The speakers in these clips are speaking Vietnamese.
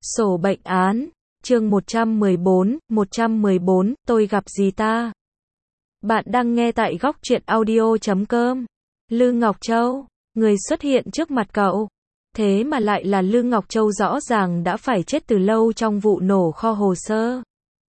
Sổ bệnh án, chương 114, tôi gặp gì ta? Bạn đang nghe tại góc truyện audio.com. Lư Ngọc Châu, người xuất hiện trước mặt cậu. Thế mà lại là Lư Ngọc Châu, rõ ràng đã phải chết từ lâu trong vụ nổ kho hồ sơ.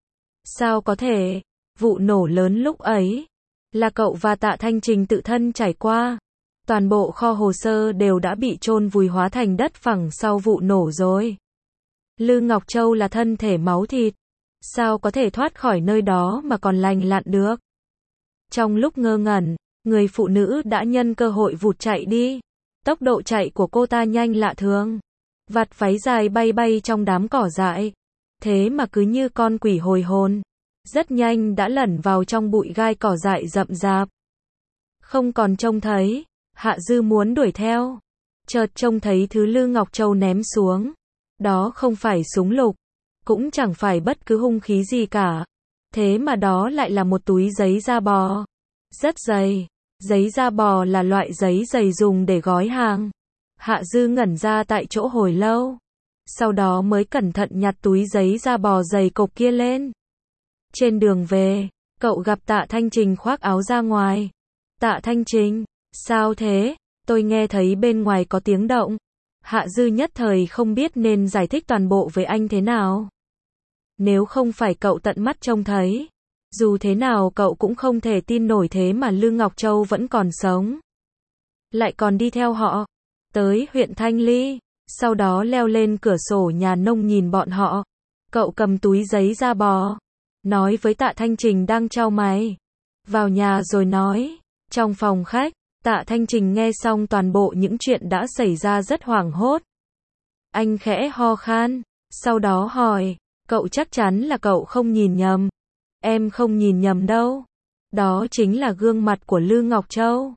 Sao có thể? Vụ nổ lớn lúc ấy là cậu và Tạ Thanh Trình tự thân trải qua. Toàn bộ kho hồ sơ đều đã bị chôn vùi hóa thành đất phẳng sau vụ nổ rồi. Lư Ngọc Châu là thân thể máu thịt, sao có thể thoát khỏi nơi đó mà còn lành lặn được? Trong lúc ngơ ngẩn, người phụ nữ đã nhân cơ hội vụt chạy đi. Tốc độ chạy của cô ta nhanh lạ thường. Vạt váy dài bay bay trong đám cỏ dại. Thế mà cứ như con quỷ hồi hồn, rất nhanh đã lẩn vào trong bụi gai cỏ dại rậm rạp. Không còn trông thấy, Hạ Dư muốn đuổi theo. Chợt trông thấy thứ Lư Ngọc Châu ném xuống. Đó không phải súng lục, cũng chẳng phải bất cứ hung khí gì cả. Thế mà đó lại là một túi giấy da bò. Rất dày. Giấy da bò là loại giấy dày dùng để gói hàng. Hạ Dư ngẩn ra tại chỗ hồi lâu. Sau đó mới cẩn thận nhặt túi giấy da bò dày cộp kia lên. Trên đường về, cậu gặp Tạ Thanh Trình khoác áo ra ngoài. Tạ Thanh Trình, sao thế? Tôi nghe thấy bên ngoài có tiếng động. Hạ Dư nhất thời không biết nên giải thích toàn bộ với anh thế nào. Nếu không phải cậu tận mắt trông thấy, dù thế nào cậu cũng không thể tin nổi thế mà Lư Ngọc Châu vẫn còn sống. Lại còn đi theo họ, tới huyện Thanh Ly, sau đó leo lên cửa sổ nhà nông nhìn bọn họ. Cậu cầm túi giấy da bò, nói với Tạ Thanh Trình đang chau mày. Vào nhà rồi nói. Trong phòng khách, Tạ Thanh Trình nghe xong toàn bộ những chuyện đã xảy ra rất hoảng hốt. Anh khẽ ho khan, sau đó hỏi, cậu chắc chắn là cậu không nhìn nhầm. Em không nhìn nhầm đâu. Đó chính là gương mặt của Lư Ngọc Châu.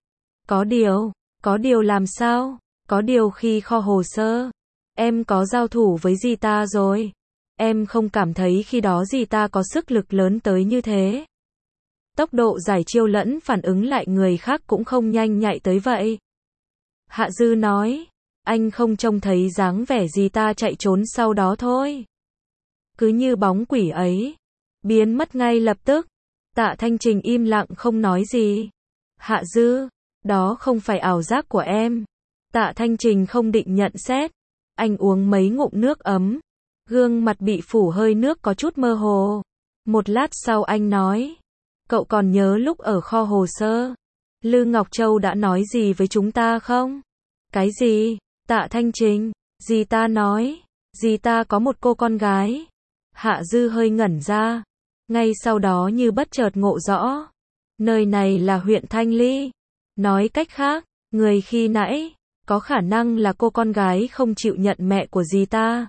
Có điều làm sao? Có điều khi kho hồ sơ, em có giao thủ với dì ta rồi. Em không cảm thấy khi đó dì ta có sức lực lớn tới như thế. Tốc độ giải chiêu lẫn phản ứng lại người khác cũng không nhanh nhạy tới vậy. Hạ Dư nói, anh không trông thấy dáng vẻ gì ta chạy trốn sau đó thôi. Cứ như bóng quỷ ấy, biến mất ngay lập tức. Tạ Thanh Trình im lặng không nói gì. Hạ Dư, đó không phải ảo giác của em. Tạ Thanh Trình không định nhận xét. Anh uống mấy ngụm nước ấm. Gương mặt bị phủ hơi nước có chút mơ hồ. Một lát sau anh nói, cậu còn nhớ lúc ở kho hồ sơ, Lư Ngọc Châu đã nói gì với chúng ta không? Cái gì? Tạ Thanh Trình, dì ta nói, dì ta có một cô con gái. Hạ Dư hơi ngẩn ra, ngay sau đó như bất chợt ngộ rõ. Nơi này là huyện Thanh Ly. Nói cách khác, người khi nãy, có khả năng là cô con gái không chịu nhận mẹ của dì ta.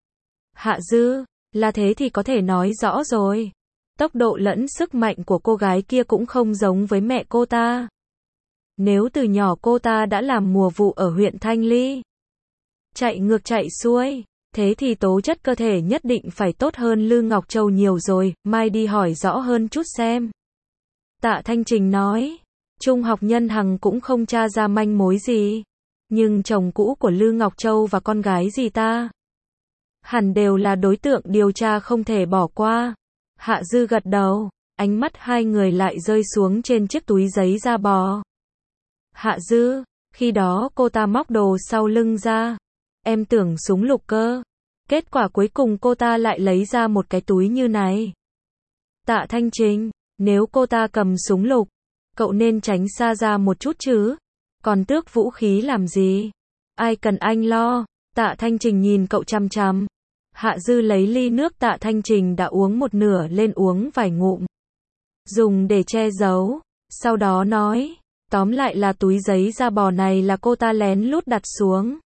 Hạ Dư, là thế thì có thể nói rõ rồi. Tốc độ lẫn sức mạnh của cô gái kia cũng không giống với mẹ cô ta. Nếu từ nhỏ cô ta đã làm mùa vụ ở huyện Thanh Ly, chạy ngược chạy xuôi, thế thì tố chất cơ thể nhất định phải tốt hơn Lư Ngọc Châu nhiều rồi, mai đi hỏi rõ hơn chút xem. Tạ Thanh Trình nói, Trung học Nhân Hằng cũng không tra ra manh mối gì, nhưng chồng cũ của Lư Ngọc Châu và con gái dì ta hẳn đều là đối tượng điều tra không thể bỏ qua. Hạ Dư gật đầu, ánh mắt hai người lại rơi xuống trên chiếc túi giấy da bò. Hạ Dư, khi đó cô ta móc đồ sau lưng ra. Em tưởng súng lục cơ. Kết quả cuối cùng cô ta lại lấy ra một cái túi như này. Tạ Thanh Trình, nếu cô ta cầm súng lục, cậu nên tránh xa ra một chút chứ. Còn tước vũ khí làm gì? Ai cần anh lo. Tạ Thanh Trình nhìn cậu chằm chằm. Hạ Dư lấy ly nước Tạ Thanh Trình đã uống một nửa lên uống vài ngụm, dùng để che giấu. Sau đó nói, tóm lại là túi giấy da bò này là cô ta lén lút đặt xuống.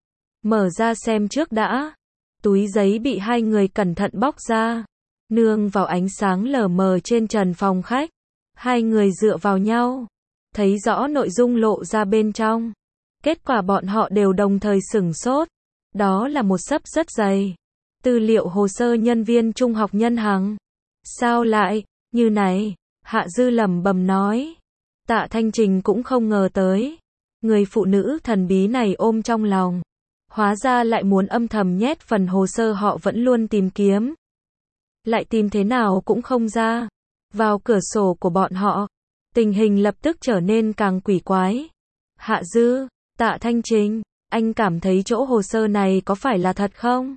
Mở ra xem trước đã. Túi giấy bị hai người cẩn thận bóc ra. Nương vào ánh sáng lờ mờ trên trần phòng khách, hai người dựa vào nhau, thấy rõ nội dung lộ ra bên trong. Kết quả bọn họ đều đồng thời sửng sốt. Đó là một xấp rất dày tư liệu hồ sơ nhân viên Trung học Nhân Hằng. Sao lại như này? Hạ Dư lẩm bẩm nói. Tạ Thanh Trình cũng không ngờ tới, người phụ nữ thần bí này ôm trong lòng Hóa ra lại muốn âm thầm nhét phần hồ sơ họ vẫn luôn tìm kiếm. Lại tìm thế nào cũng không ra. Vào cửa sổ của bọn họ, tình hình lập tức trở nên càng quỷ quái. Hạ Dư, Tạ Thanh Trình, anh cảm thấy chỗ hồ sơ này có phải là thật không?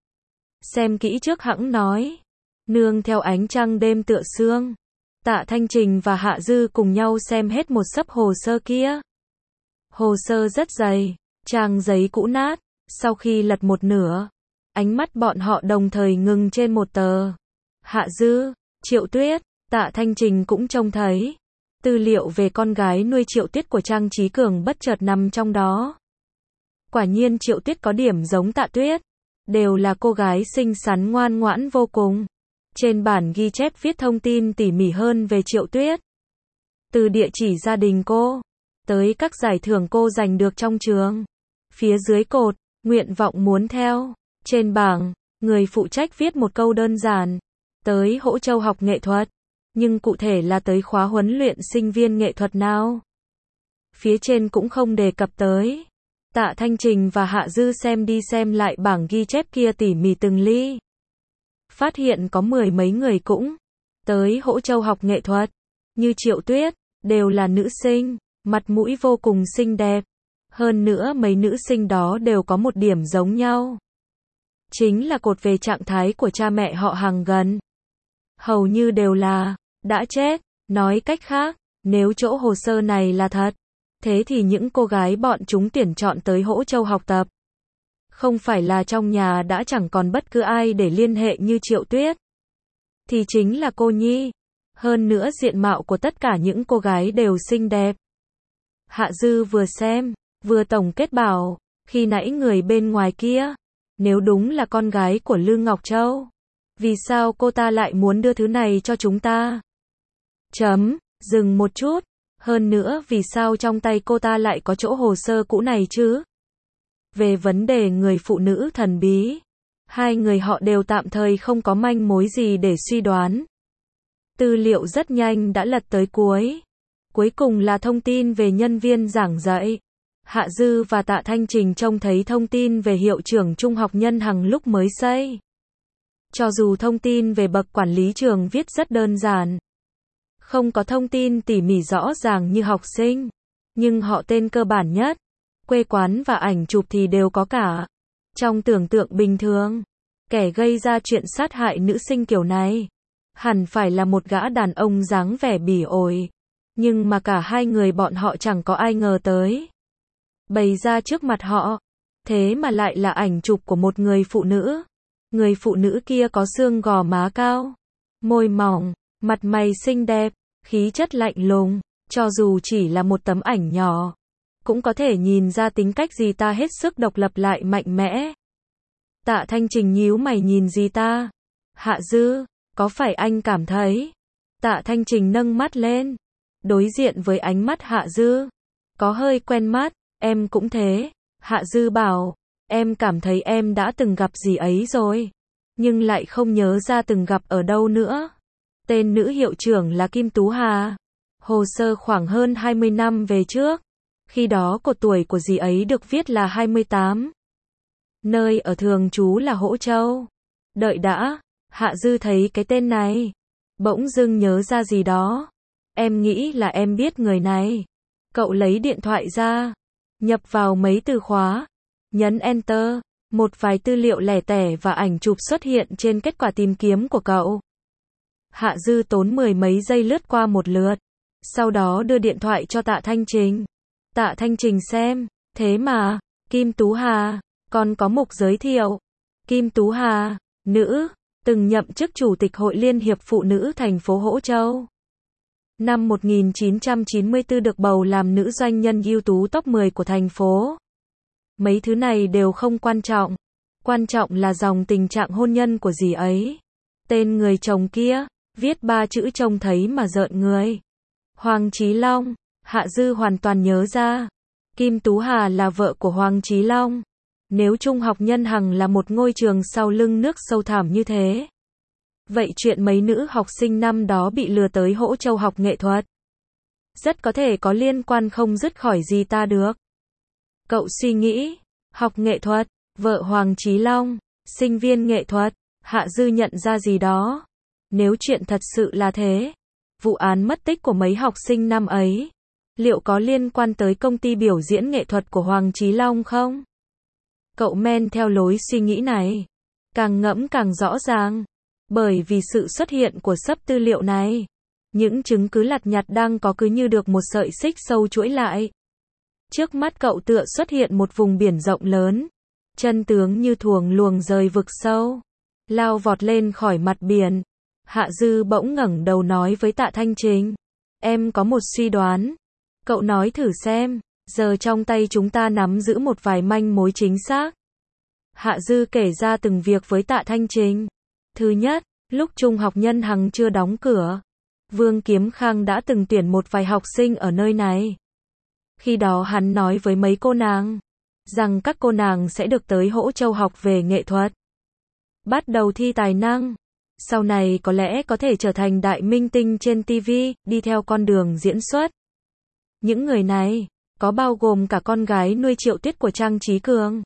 Xem kỹ trước hẵng nói. Nương theo ánh trăng đêm tựa sương, Tạ Thanh Trình và Hạ Dư cùng nhau xem hết một xấp hồ sơ kia. Hồ sơ rất dày, trang giấy cũ nát, sau khi lật một nửa, ánh mắt bọn họ đồng thời ngừng trên một tờ. Hạ Dư, Triệu Tuyết, Tạ Thanh Trình cũng trông thấy. Tư liệu về con gái nuôi Triệu Tuyết của Trang Chí Cường bất chợt nằm trong đó. Quả nhiên Triệu Tuyết có điểm giống Tạ Tuyết, đều là cô gái xinh xắn ngoan ngoãn vô cùng. Trên bản ghi chép viết thông tin tỉ mỉ hơn về Triệu Tuyết. Từ địa chỉ gia đình cô, tới các giải thưởng cô giành được trong trường. Phía dưới cột, nguyện vọng muốn theo. Trên bảng, người phụ trách viết một câu đơn giản. Tới Hỗ Châu học nghệ thuật. Nhưng cụ thể là tới khóa huấn luyện sinh viên nghệ thuật nào? Phía trên cũng không đề cập tới. Tạ Thanh Trình và Hạ Dư xem đi xem lại bảng ghi chép kia tỉ mỉ từng ly. Phát hiện có 10 mấy người cũng tới Hỗ Châu học nghệ thuật, như Triệu Tuyết, đều là nữ sinh, mặt mũi vô cùng xinh đẹp. Hơn nữa mấy nữ sinh đó đều có một điểm giống nhau. Chính là cột về trạng thái của cha mẹ họ hàng gần. Hầu như đều là đã chết. Nói cách khác, nếu chỗ hồ sơ này là thật, thế thì những cô gái bọn chúng tuyển chọn tới Hỗ Châu học tập, không phải là trong nhà đã chẳng còn bất cứ ai để liên hệ như Triệu Tuyết, thì chính là cô Nhi. Hơn nữa diện mạo của tất cả những cô gái đều xinh đẹp. Hạ Dư vừa xem, vừa tổng kết bảo, khi nãy người bên ngoài kia, nếu đúng là con gái của Lư Ngọc Châu, vì sao cô ta lại muốn đưa thứ này cho chúng ta? Dừng một chút. Hơn nữa vì sao trong tay cô ta lại có chỗ hồ sơ cũ này chứ? Về vấn đề người phụ nữ thần bí, hai người họ đều tạm thời không có manh mối gì để suy đoán. Tư liệu rất nhanh đã lật tới cuối. Cuối cùng là thông tin về nhân viên giảng dạy. Hạ Dư và Tạ Thanh Trình trông thấy thông tin về hiệu trưởng trung học Nhân Hằng lúc mới xây. Cho dù thông tin về bậc quản lý trường viết rất đơn giản, không có thông tin tỉ mỉ rõ ràng như học sinh, nhưng họ tên cơ bản nhất, quê quán và ảnh chụp thì đều có cả. Trong tưởng tượng bình thường, kẻ gây ra chuyện sát hại nữ sinh kiểu này hẳn phải là một gã đàn ông dáng vẻ bỉ ổi, nhưng mà cả hai người bọn họ chẳng có ai ngờ tới. Bày ra trước mặt họ, thế mà lại là ảnh chụp của một người phụ nữ. Người phụ nữ kia có xương gò má cao, môi mỏng, mặt mày xinh đẹp, khí chất lạnh lùng, cho dù chỉ là một tấm ảnh nhỏ, cũng có thể nhìn ra tính cách gì ta hết sức độc lập lại mạnh mẽ. Tạ Thanh Trình nhíu mày nhìn gì ta? Hạ Dư, có phải anh cảm thấy? Tạ Thanh Trình nâng mắt lên, đối diện với ánh mắt Hạ Dư, có hơi quen mắt, em cũng thế. Hạ Dư bảo, em cảm thấy em đã từng gặp gì ấy rồi, nhưng lại không nhớ ra từng gặp ở đâu nữa. Tên nữ hiệu trưởng là Kim Tú Hà. Hồ sơ khoảng hơn 20 năm về trước. Khi đó cột tuổi của dì ấy được viết là 28. Nơi ở thường trú là Hỗ Châu. Đợi đã, Hạ Dư thấy cái tên này, bỗng dưng nhớ ra gì đó. Em nghĩ là em biết người này. Cậu lấy điện thoại ra, nhập vào mấy từ khóa, nhấn Enter, một vài tư liệu lẻ tẻ và ảnh chụp xuất hiện trên kết quả tìm kiếm của cậu. Hạ Dư tốn 10 mấy giây lướt qua một lượt, sau đó đưa điện thoại cho Tạ Thanh Trình. Tạ Thanh Trình xem, thế mà, Kim Tú Hà, còn có mục giới thiệu. Kim Tú Hà, nữ, từng nhậm chức Chủ tịch Hội Liên hiệp Phụ nữ thành phố Hỗ Châu. Năm 1994 được bầu làm nữ doanh nhân ưu tú top 10 của thành phố. Mấy thứ này đều không quan trọng. Quan trọng là dòng tình trạng hôn nhân của dì ấy. Tên người chồng kia, viết 3 chữ trông thấy mà rợn người. Hoàng Chí Long. Hạ Dư hoàn toàn nhớ ra. Kim Tú Hà là vợ của Hoàng Chí Long. Nếu Trung học Nhân Hằng là một ngôi trường sau lưng nước sâu thẳm như thế, vậy chuyện mấy nữ học sinh năm đó bị lừa tới Hỗ Châu học nghệ thuật, rất có thể có liên quan không dứt khỏi gì ta được. Cậu suy nghĩ, học nghệ thuật, Vợ Hoàng Chí Long, sinh viên nghệ thuật. Hạ Dư nhận ra gì đó. Nếu chuyện thật sự là thế, vụ án mất tích của mấy học sinh năm ấy, liệu có liên quan tới công ty biểu diễn nghệ thuật của Hoàng Chí Long không? Cậu men theo lối suy nghĩ này, càng ngẫm càng rõ ràng, bởi vì sự xuất hiện của xấp tư liệu này, những chứng cứ lặt nhặt đang có cứ như được một sợi xích sâu chuỗi lại. Trước mắt cậu tựa xuất hiện một vùng biển rộng lớn, chân tướng như thuồng luồng rời vực sâu, lao vọt lên khỏi mặt biển. Hạ Dư bỗng ngẩng đầu nói với Tạ Thanh Trình, em có một suy đoán. Cậu nói thử xem, giờ trong tay chúng ta nắm giữ một vài manh mối chính xác. Hạ Dư kể ra từng việc với Tạ Thanh Trình. Thứ nhất, lúc trung học Nhân Hằng chưa đóng cửa, Vương Kiếm Khang đã từng tuyển một vài học sinh ở nơi này. Khi đó hắn nói với mấy cô nàng, rằng các cô nàng sẽ được tới Hỗ Châu học về nghệ thuật, bắt đầu thi tài năng, sau này có lẽ có thể trở thành đại minh tinh trên TV, đi theo con đường diễn xuất. Những người này, có bao gồm cả con gái nuôi Triệu Tuyết của Trang Trí Cường.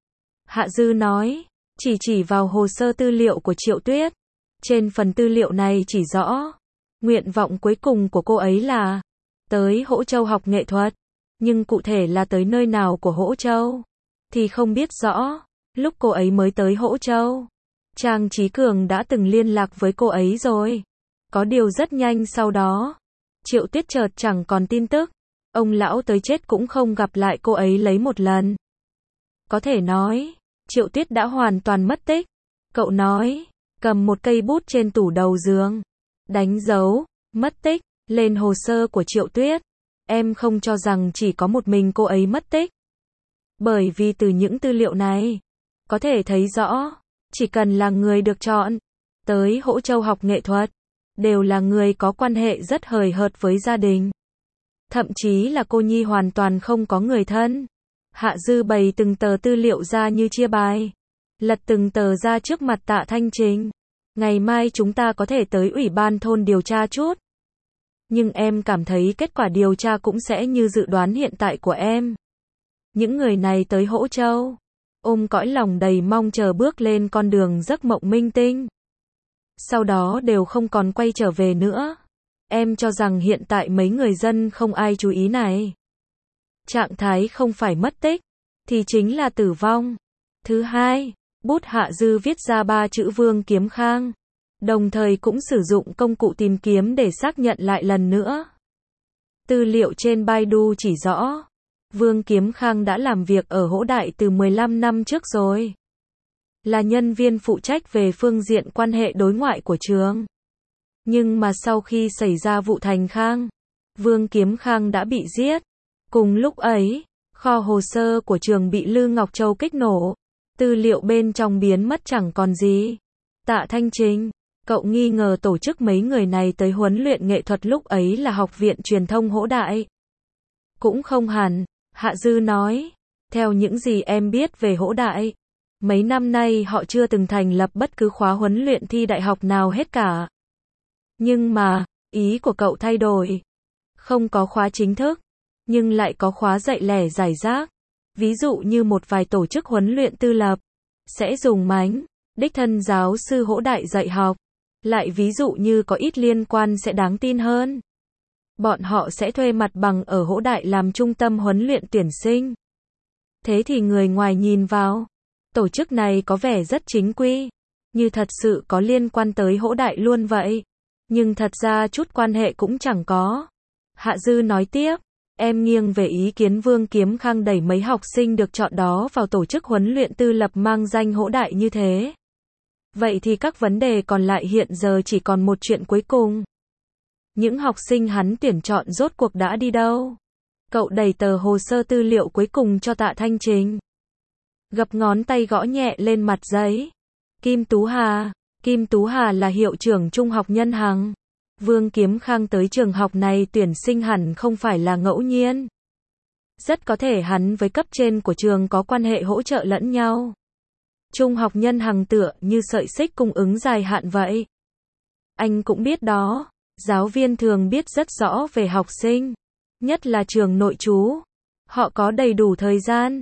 Hạ Dư nói, chỉ vào hồ sơ tư liệu của Triệu Tuyết. Trên phần tư liệu này chỉ rõ, nguyện vọng cuối cùng của cô ấy là tới Hỗ Châu học nghệ thuật, nhưng cụ thể là tới nơi nào của Hỗ Châu thì không biết rõ. Lúc cô ấy mới tới Hỗ Châu, Trang Trí Cường đã từng liên lạc với cô ấy rồi. Có điều rất nhanh sau đó, Triệu Tuyết chợt chẳng còn tin tức. Ông lão tới chết cũng không gặp lại cô ấy lấy một lần. Có thể nói, Triệu Tuyết đã hoàn toàn mất tích. Cậu nói, cầm một cây bút trên tủ đầu giường, đánh dấu, mất tích, lên hồ sơ của Triệu Tuyết. Em không cho rằng chỉ có một mình cô ấy mất tích. Bởi vì từ những tư liệu này, có thể thấy rõ, chỉ cần là người được chọn tới Hỗ Châu học nghệ thuật, đều là người có quan hệ rất hời hợt với gia đình. Thậm chí là cô nhi hoàn toàn không có người thân. Hạ Dư bày từng tờ tư liệu ra như chia bài, lật từng tờ ra trước mặt Tạ Thanh Trình. Ngày mai chúng ta có thể tới ủy ban thôn điều tra chút. Nhưng em cảm thấy kết quả điều tra cũng sẽ như dự đoán hiện tại của em. Những người này tới Hỗ Châu, ôm cõi lòng đầy mong chờ bước lên con đường giấc mộng minh tinh. Sau đó đều không còn quay trở về nữa. Em cho rằng hiện tại mấy người dân không ai chú ý này. Trạng thái không phải mất tích, thì chính là tử vong. Thứ hai, bút Hạ Dư viết ra 3 chữ Vương Kiếm Khang, đồng thời cũng sử dụng công cụ tìm kiếm để xác nhận lại lần nữa. Tư liệu trên Baidu chỉ rõ, Vương Kiếm Khang đã làm việc ở Hỗ Đại từ 15 năm trước rồi. Là nhân viên phụ trách về phương diện quan hệ đối ngoại của trường. Nhưng mà sau khi xảy ra vụ Thành Khang, Vương Kiếm Khang đã bị giết. Cùng lúc ấy, kho hồ sơ của trường bị Lư Ngọc Châu kích nổ. Tư liệu bên trong biến mất chẳng còn gì. Tạ Thanh Trình, cậu nghi ngờ tổ chức mấy người này tới huấn luyện nghệ thuật lúc ấy là Học viện Truyền thông Hỗ Đại. Cũng không hẳn, Hạ Dư nói. Theo những gì em biết về Hỗ Đại, mấy năm nay họ chưa từng thành lập bất cứ khóa huấn luyện thi đại học nào hết cả. Nhưng mà, ý của cậu thay đổi. Không có khóa chính thức, nhưng lại có khóa dạy lẻ rải rác. Ví dụ như một vài tổ chức huấn luyện tư lập, sẽ dùng mánh, đích thân giáo sư Hỗ Đại dạy học. Lại ví dụ như có ít liên quan sẽ đáng tin hơn. Bọn họ sẽ thuê mặt bằng ở Hỗ Đại làm trung tâm huấn luyện tuyển sinh. Thế thì người ngoài nhìn vào, tổ chức này có vẻ rất chính quy, như thật sự có liên quan tới Hỗ Đại luôn vậy. Nhưng thật ra chút quan hệ cũng chẳng có. Hạ Dư nói tiếp, em nghiêng về ý kiến Vương Kiếm Khang đẩy mấy học sinh được chọn đó vào tổ chức huấn luyện tư lập mang danh Hỗ Đại như thế. Vậy thì các vấn đề còn lại hiện giờ chỉ còn một chuyện cuối cùng. Những học sinh hắn tuyển chọn rốt cuộc đã đi đâu? Cậu đẩy tờ hồ sơ tư liệu cuối cùng cho Tạ Thanh Trình. Gập ngón tay gõ nhẹ lên mặt giấy. Kim Tú Hà. Kim Tú Hà là hiệu trưởng trung học Nhân Hằng. Vương Kiếm Khang tới trường học này tuyển sinh hẳn không phải là ngẫu nhiên. Rất có thể hắn với cấp trên của trường có quan hệ hỗ trợ lẫn nhau. Trung học Nhân Hằng tựa như sợi xích cung ứng dài hạn vậy. Anh cũng biết đó, giáo viên thường biết rất rõ về học sinh, nhất là trường nội trú. Họ có đầy đủ thời gian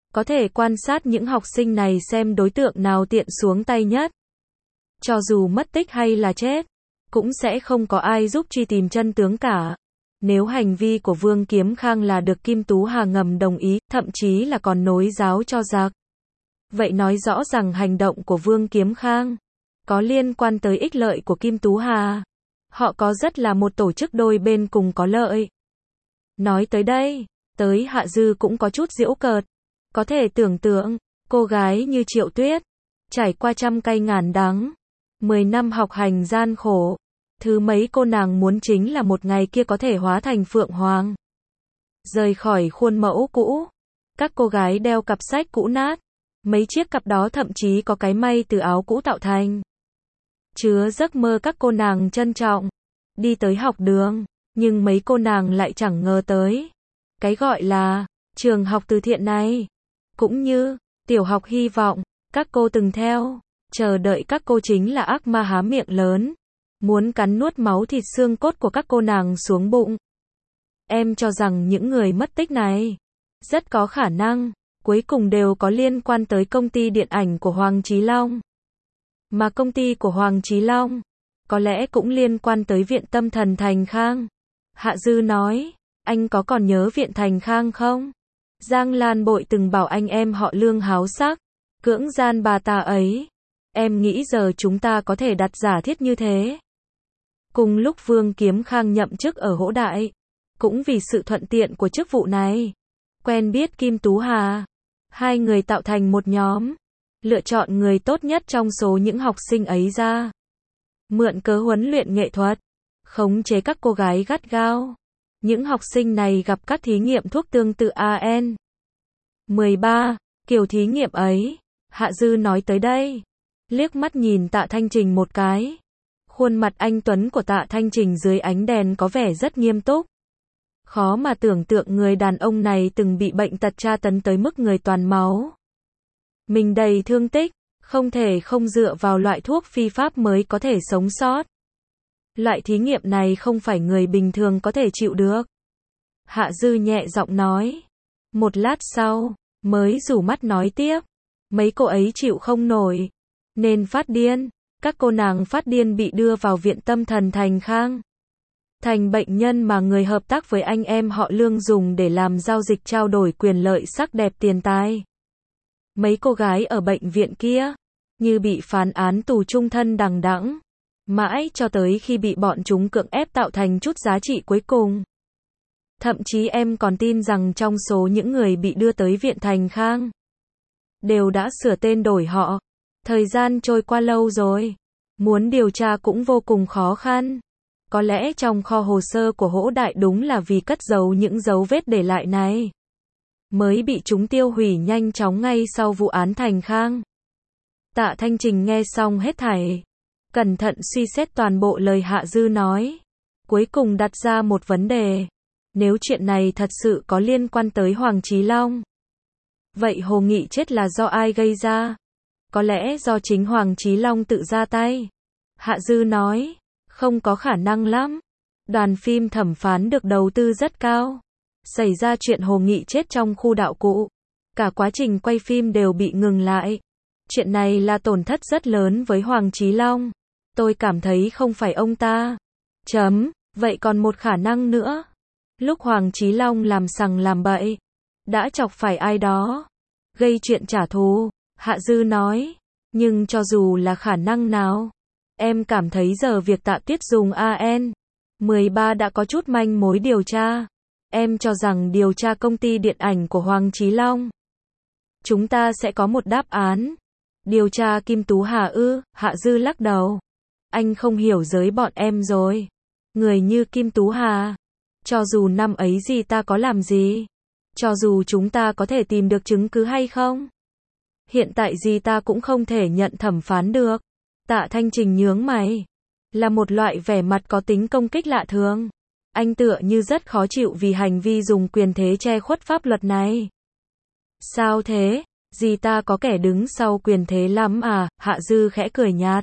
có thể quan sát những học sinh này xem đối tượng nào tiện xuống tay nhất. Cho dù mất tích hay là chết, cũng sẽ không có ai giúp truy tìm chân tướng cả. Nếu hành vi của Vương Kiếm Khang là được Kim Tú Hà ngầm đồng ý, thậm chí là còn nối giáo cho giặc, vậy nói rõ rằng hành động của Vương Kiếm Khang có liên quan tới ích lợi của Kim Tú Hà. Họ có rất là một tổ chức đôi bên cùng có lợi. Nói tới đây, tới Hạ Dư cũng có chút giễu cợt. Có thể tưởng tượng, cô gái như Triệu Tuyết, trải qua trăm cay ngàn đắng, 10 năm học hành gian khổ, thứ mấy cô nàng muốn chính là một ngày kia có thể hóa thành phượng hoàng, rời khỏi khuôn mẫu cũ. Các cô gái đeo cặp sách cũ nát, mấy chiếc cặp đó thậm chí có cái may từ áo cũ tạo thành, chứa giấc mơ các cô nàng trân trọng, đi tới học đường, nhưng mấy cô nàng lại chẳng ngờ tới. Cái gọi là trường học từ thiện này, cũng như tiểu học hy vọng, các cô từng theo, chờ đợi các cô chính là ác ma há miệng lớn, muốn cắn nuốt máu thịt xương cốt của các cô nàng xuống bụng. Em cho rằng những người mất tích này, rất có khả năng, cuối cùng đều có liên quan tới công ty điện ảnh của Hoàng Chí Long. Mà công ty của Hoàng Chí Long, có lẽ cũng liên quan tới Viện Tâm Thần Thành Khang. Hạ Dư nói, anh có còn nhớ Viện Thành Khang không? Giang Lan Bội từng bảo anh em họ Lương háo sắc, cưỡng gian bà ta ấy. Em nghĩ giờ chúng ta có thể đặt giả thiết như thế. Cùng lúc Vương Kiếm Khang nhậm chức ở Hỗ Đại, cũng vì sự thuận tiện của chức vụ này, quen biết Kim Tú Hà, hai người tạo thành một nhóm, lựa chọn người tốt nhất trong số những học sinh ấy ra, mượn cớ huấn luyện nghệ thuật, khống chế các cô gái gắt gao. Những học sinh này gặp các thí nghiệm thuốc tương tự AN 13, kiểu thí nghiệm ấy. Hạ Dư nói tới đây, liếc mắt nhìn Tạ Thanh Trình một cái. Khuôn mặt anh tuấn của Tạ Thanh Trình dưới ánh đèn có vẻ rất nghiêm túc. Khó mà tưởng tượng người đàn ông này từng bị bệnh tật tra tấn tới mức người toàn máu, mình đầy thương tích, không thể không dựa vào loại thuốc phi pháp mới có thể sống sót. Loại thí nghiệm này không phải người bình thường có thể chịu được. Hạ Dư nhẹ giọng nói. Một lát sau, mới rủ mắt nói tiếp. Mấy cô ấy chịu không nổi, nên phát điên. Các cô nàng phát điên bị đưa vào Viện Tâm Thần Thành Khang, thành bệnh nhân mà người hợp tác với anh em họ Lương dùng để làm giao dịch trao đổi quyền lợi sắc đẹp tiền tài. Mấy cô gái ở bệnh viện kia, như bị phán án tù chung thân đằng đẵng, mãi cho tới khi bị bọn chúng cưỡng ép tạo thành chút giá trị cuối cùng. Thậm chí em còn tin rằng trong số những người bị đưa tới Viện Thành Khang, đều đã sửa tên đổi họ. Thời gian trôi qua lâu rồi, muốn điều tra cũng vô cùng khó khăn. Có lẽ trong kho hồ sơ của Hỗ Đại đúng là vì cất giấu những dấu vết để lại này, mới bị chúng tiêu hủy nhanh chóng ngay sau vụ án Thành Khang. Tạ Thanh Trình nghe xong hết thảy, cẩn thận suy xét toàn bộ lời Hạ Dư nói, cuối cùng đặt ra một vấn đề. Nếu chuyện này thật sự có liên quan tới Hoàng Chí Long, vậy Hồ Nghị chết là do ai gây ra? Có lẽ do chính Hoàng Chí Long tự ra tay. Hạ Dư nói, không có khả năng lắm. Đoàn phim thẩm phán được đầu tư rất cao. Xảy ra chuyện Hồ Nghị chết trong khu đạo cụ, cả quá trình quay phim đều bị ngừng lại. Chuyện này là tổn thất rất lớn với Hoàng Chí Long. Tôi cảm thấy không phải ông ta. Vậy còn một khả năng nữa. Lúc Hoàng Chí Long làm sằng làm bậy, đã chọc phải ai đó, gây chuyện trả thù. Hạ Dư nói, nhưng cho dù là khả năng nào, em cảm thấy giờ việc Tạ Tuyết dùng AN 13 đã có chút manh mối điều tra. Em cho rằng điều tra công ty điện ảnh của Hoàng Chí Long, chúng ta sẽ có một đáp án. Điều tra Kim Tú Hà ư? Hạ Dư lắc đầu. Anh không hiểu giới bọn em rồi. Người như Kim Tú Hà, cho dù năm ấy gì ta có làm gì, cho dù chúng ta có thể tìm được chứng cứ hay không, hiện tại gì ta cũng không thể nhận thẩm phán được. Tạ Thanh Trình nhướng mày, là một loại vẻ mặt có tính công kích lạ thường. Anh tựa như rất khó chịu vì hành vi dùng quyền thế che khuất pháp luật này. Sao thế? Gì ta có kẻ đứng sau quyền thế lắm à? Hạ Dư khẽ cười nhạt.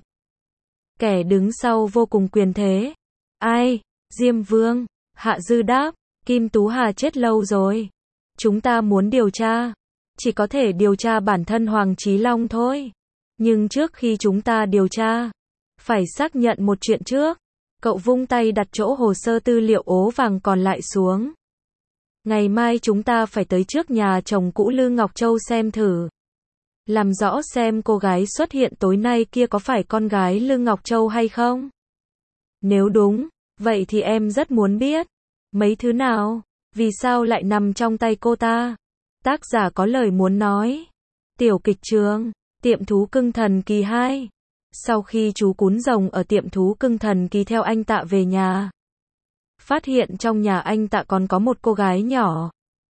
Kẻ đứng sau vô cùng quyền thế. Ai? Diêm Vương. Hạ Dư đáp, Kim Tú Hà chết lâu rồi. Chúng ta muốn điều tra. chỉ có thể điều tra bản thân Hoàng Chí Long thôi. Nhưng trước khi chúng ta điều tra, phải xác nhận một chuyện trước. Cậu vung tay đặt chỗ hồ sơ tư liệu ố vàng còn lại xuống. Ngày mai chúng ta phải tới trước nhà chồng cũ Lư Ngọc Châu xem thử. Làm rõ xem cô gái xuất hiện tối nay kia có phải con gái Lư Ngọc Châu hay không? Nếu đúng, vậy thì em rất muốn biết. Mấy thứ nào? Vì sao lại nằm trong tay cô ta? Tác giả có lời muốn nói. Tiểu kịch trường, tiệm thú cưng thần kỳ 2. Sau khi chú cún rồng ở tiệm thú cưng thần kỳ theo anh Tạ về nhà, phát hiện trong nhà anh Tạ còn có một cô gái nhỏ.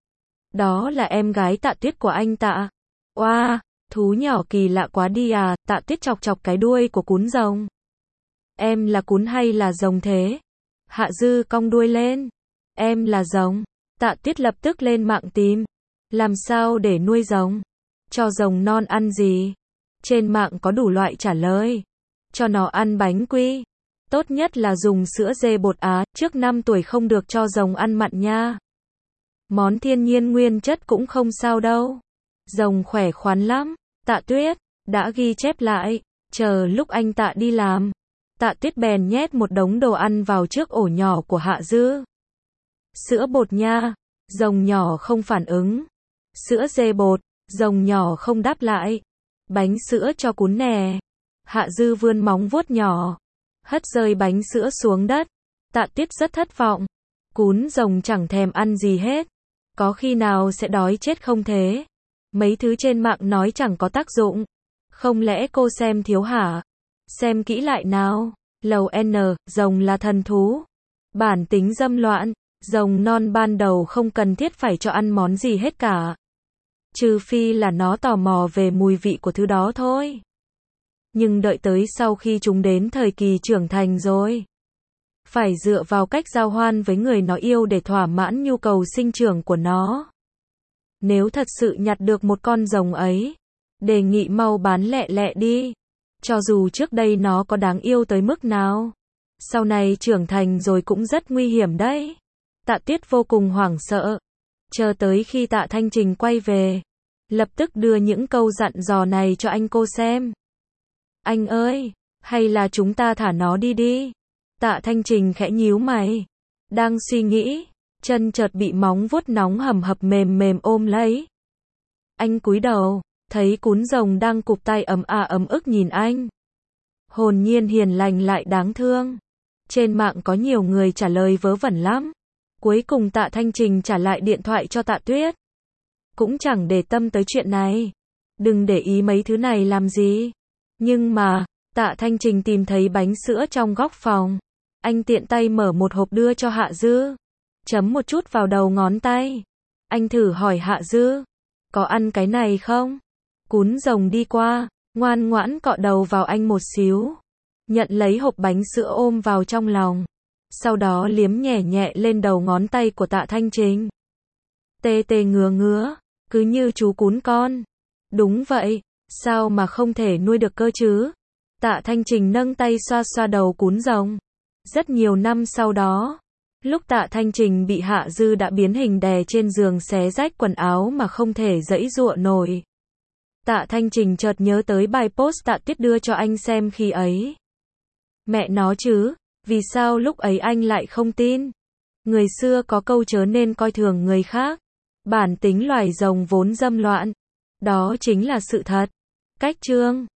Đó là em gái Tạ Tuyết của anh Tạ. Oa, thú nhỏ kỳ lạ quá đi à, Tạ Tuyết chọc chọc cái đuôi của cún rồng. Em là cún hay là rồng thế? Hạ Dư cong đuôi lên. Em là rồng. Tạ Tuyết lập tức lên mạng tìm. Làm sao để nuôi rồng? Cho rồng non ăn gì? Trên mạng có đủ loại trả lời. Cho nó ăn bánh quy. Tốt nhất là dùng sữa dê bột Á, trước 5 tuổi không được cho rồng ăn mặn nha. Món thiên nhiên nguyên chất cũng không sao đâu. Rồng khỏe khoắn lắm. Tạ Tuyết đã ghi chép lại. Chờ lúc anh Tạ đi làm, Tạ Tuyết bèn nhét một đống đồ ăn vào trước ổ nhỏ của Hạ Dư. Sữa bột nha. Rồng nhỏ không phản ứng. Sữa dê bột. Rồng nhỏ không đáp lại. Bánh sữa cho cún nè. Hạ Dư vươn móng vuốt nhỏ, hất rơi bánh sữa xuống đất. Tạ Tuyết rất thất vọng. Cún rồng chẳng thèm ăn gì hết. Có khi nào sẽ đói chết không thế? Mấy thứ trên mạng nói chẳng có tác dụng. Không lẽ cô xem thiếu hả? Xem kỹ lại nào. Lầu N, rồng là thần thú. Bản tính dâm loạn. Rồng non ban đầu không cần thiết phải cho ăn món gì hết cả. Trừ phi là nó tò mò về mùi vị của thứ đó thôi. Nhưng đợi tới sau khi chúng đến thời kỳ trưởng thành rồi, phải dựa vào cách giao hoan với người nó yêu để thỏa mãn nhu cầu sinh trưởng của nó. Nếu thật sự nhặt được một con rồng ấy, đề nghị mau bán lẹ lẹ đi. Cho dù trước đây nó có đáng yêu tới mức nào, sau này trưởng thành rồi cũng rất nguy hiểm đấy. Tạ Tuyết vô cùng hoảng sợ. Chờ tới khi Tạ Thanh Trình quay về, lập tức đưa những câu dặn dò này cho anh cô xem. Anh ơi, hay là chúng ta thả nó đi đi. Tạ Thanh Trình khẽ nhíu mày. Đang suy nghĩ, chân chợt bị móng vuốt nóng hầm hập mềm mềm ôm lấy. Anh cúi đầu, thấy cún rồng đang cụp tay ấm ức nhìn anh. Hồn nhiên hiền lành lại đáng thương. Trên mạng có nhiều người trả lời vớ vẩn lắm. Cuối cùng Tạ Thanh Trình trả lại điện thoại cho Tạ Tuyết. Cũng chẳng để tâm tới chuyện này. Đừng để ý mấy thứ này làm gì. Nhưng mà, Tạ Thanh Trình tìm thấy bánh sữa trong góc phòng. Anh tiện tay mở một hộp đưa cho Hạ Dư. Chấm một chút vào đầu ngón tay. Anh thử hỏi Hạ Dư, có ăn cái này không? Cún rồng đi qua, ngoan ngoãn cọ đầu vào anh một xíu. Nhận lấy hộp bánh sữa ôm vào trong lòng. Sau đó liếm nhẹ nhẹ lên đầu ngón tay của Tạ Thanh Trình. Tê tê ngứa ngứa, cứ như chú cún con. Đúng vậy, sao mà không thể nuôi được cơ chứ? Tạ Thanh Trình nâng tay xoa xoa đầu cún rồng. Rất nhiều năm sau đó, lúc Tạ Thanh Trình bị Hạ Dư đã biến hình đè trên giường xé rách quần áo mà không thể giãy giụa nổi. Tạ Thanh Trình chợt nhớ tới bài post Tạ Tuyết đưa cho anh xem khi ấy. Mẹ nó chứ, vì sao lúc ấy anh lại không tin? Người xưa có câu chớ nên coi thường người khác. Bản tính loài rồng vốn dâm loạn. Đó chính là sự thật. Cách chương